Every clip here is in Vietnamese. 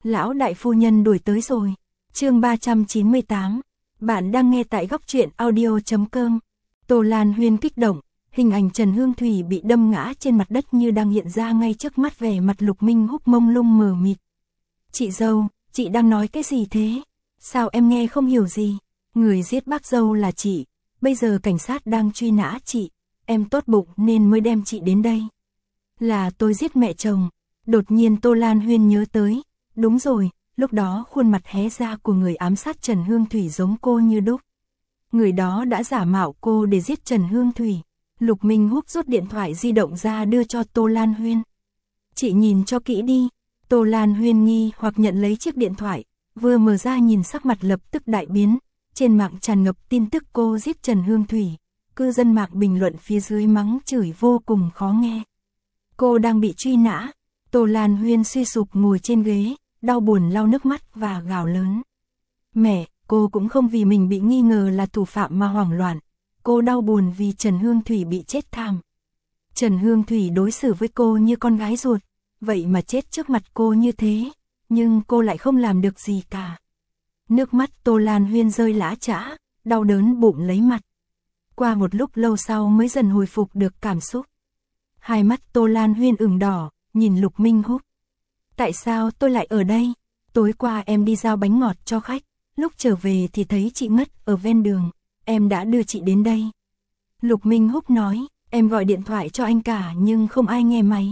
Lão đại phu nhân đuổi tới rồi. Chương 398. Bạn đang nghe tại góc truyện audio.com. Tô Lan Huyên kích động, hình ảnh Trần Hương Thủy bị đâm ngã trên mặt đất như đang hiện ra ngay trước mắt, vẻ mặt Lục Minh Húc mông lung mờ mịt. Chị dâu, chị đang nói cái gì thế? Sao em nghe không hiểu gì? Người giết bác dâu là chị, bây giờ cảnh sát đang truy nã chị, em tốt bụng nên mới đem chị đến đây. Là tôi giết mẹ chồng. Đột nhiên Tô Lan Huyên nhớ tới, đúng rồi, lúc đó khuôn mặt hé ra của người ám sát Trần Hương Thủy giống cô như đúc. Người đó đã giả mạo cô để giết Trần Hương Thủy. Lục Minh Húc rút điện thoại di động ra đưa cho Tô Lan Huyên. Chị nhìn cho kỹ đi. Tô Lan Huyên nghi hoặc nhận lấy chiếc điện thoại, vừa mở ra nhìn sắc mặt lập tức đại biến. Trên mạng tràn ngập tin tức cô giết Trần Hương Thủy. Cư dân mạng bình luận phía dưới mắng chửi vô cùng khó nghe. Cô đang bị truy nã. Tô Lan Huyên suy sụp ngồi trên ghế, đau buồn lau nước mắt và gào lớn. Mẹ, cô cũng không vì mình bị nghi ngờ là thủ phạm mà hoảng loạn. Cô đau buồn vì Trần Hương Thủy bị chết thảm. Trần Hương Thủy đối xử với cô như con gái ruột, vậy mà chết trước mặt cô như thế, nhưng cô lại không làm được gì cả. Nước mắt Tô Lan Huyên rơi lã chã, đau đớn bụng lấy mặt. Qua một lúc lâu sau mới dần hồi phục được cảm xúc. Hai mắt Tô Lan Huyên ửng đỏ, nhìn Lục Minh Húc. Tại sao tôi lại ở đây? Tối qua em đi giao bánh ngọt cho khách, lúc trở về thì thấy chị ngất ở ven đường, em đã đưa chị đến đây. Lục Minh Húc nói, em gọi điện thoại cho anh cả nhưng không ai nghe máy.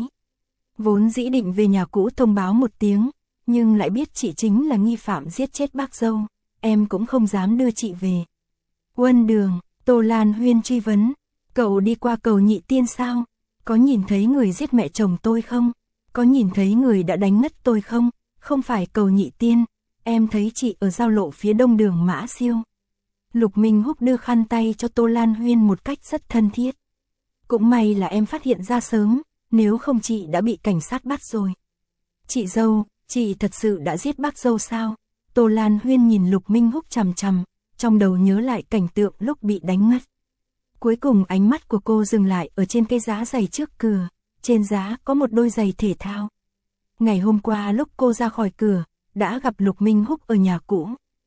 Vốn dĩ định về nhà cũ thông báo một tiếng, nhưng lại biết chị chính là nghi phạm giết chết bác dâu, em cũng không dám đưa chị về. Huân Đường, Tô Lan Huyên truy vấn, cậu đi qua cầu Nhị Tiên sao? Có nhìn thấy người giết mẹ chồng tôi không? Có nhìn thấy người đã đánh ngất tôi không? Không phải cầu Nhị Tiên, em thấy chị ở giao lộ phía đông đường Mã Siêu. Lục Minh Húc đưa khăn tay cho Tô Lan Huyên một cách rất thân thiết. Cũng may là em phát hiện ra sớm, nếu không chị đã bị cảnh sát bắt rồi. Chị dâu, chị thật sự đã giết bác dâu sao? Tô Lan Huyên nhìn Lục Minh Húc chằm chằm, trong đầu nhớ lại cảnh tượng lúc bị đánh ngất. Cuối cùng ánh mắt của cô dừng lại ở trên cái giá giày trước cửa, trên giá có một đôi giày thể thao. Ngày hôm qua lúc cô ra khỏi cửa, đã gặp Lục Minh Húc ở nhà cũ.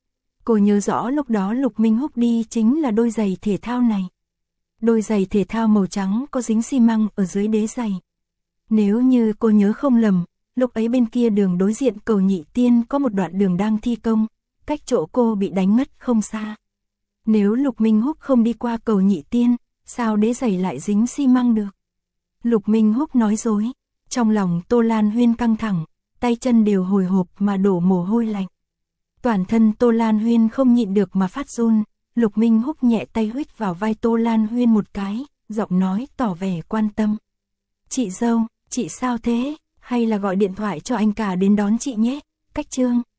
Cô nhớ rõ lúc đó Lục Minh Húc đi chính là đôi giày thể thao này. Đôi giày thể thao màu trắng có dính xi măng ở dưới đế giày. Nếu như cô nhớ không lầm, lúc ấy bên kia đường đối diện cầu Nhị Tiên có một đoạn đường đang thi công, cách chỗ cô bị đánh ngất không xa. Nếu Lục Minh Húc không đi qua cầu Nhị Tiên, sao đế giày lại dính xi măng được? Lục Minh Húc nói dối. Trong lòng Tô Lan Huyên căng thẳng, tay chân đều hồi hộp mà đổ mồ hôi lạnh. Toàn thân Tô Lan Huyên không nhịn được mà phát run. Lục Minh Húc nhẹ tay huých vào vai Tô Lan Huyên một cái, giọng nói tỏ vẻ quan tâm. Chị dâu, chị sao thế? Hay là gọi điện thoại cho anh cả đến đón chị nhé. Cách Trương.